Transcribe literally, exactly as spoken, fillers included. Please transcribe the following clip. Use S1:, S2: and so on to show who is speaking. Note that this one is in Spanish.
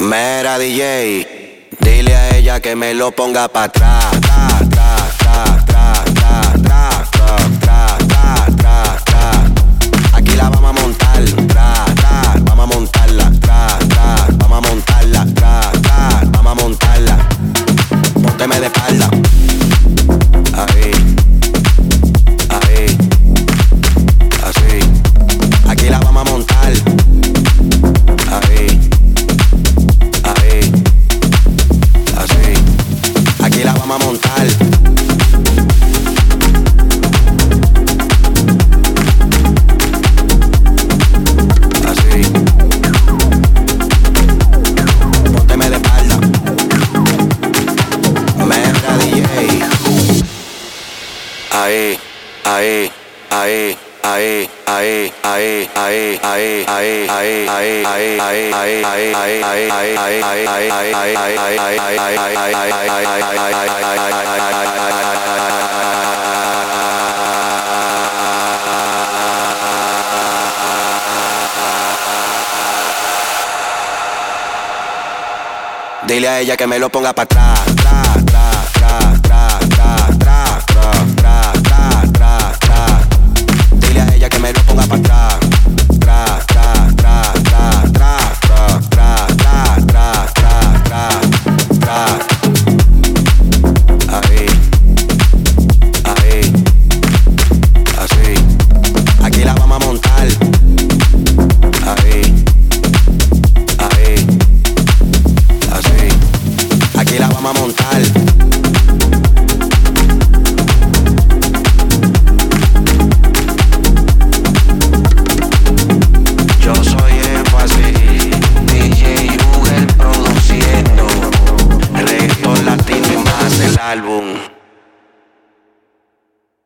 S1: Mera D J, dile a ella que me lo ponga pa' atrás. Tra, tra, tra, tra, tra, tra, tra, tra, tra, tra, tra. Aquí la vamos a montar. Tra, tra, vamos a montarla. Tra, tra, vamos a montarla. Tra, tra, vamos a montarla. Pónteme de espalda. Ahí, ahí, así. Aquí la vamos a montar. Ahí, ahí, así. Aquí la vamos a montar. Así. Pónteme de espalda. Mera D J. Ahí, ahí, ahí. Ahí, ahí, ahí, ahí, ahí, ahí, ahí, ahí, ahí, ahí, ahí, ahí, dile a ella que me lo ponga pa' atrás. Tra, tra, tra, tra, tra, tra, tra, tra, tra, tra, tra. Dile a ella que me lo ponga pa' atrás. Tra, tra, tra, tra, tra, tra, tra, tra, tra, tra, tra, tra. Ahí, ahí, así. Aquí la vamos a montar. Ahí, ahí, así. Aquí la vamos a montar. Yo soy Énfasis, D J Google produciendo el reggaetón latino y más el álbum.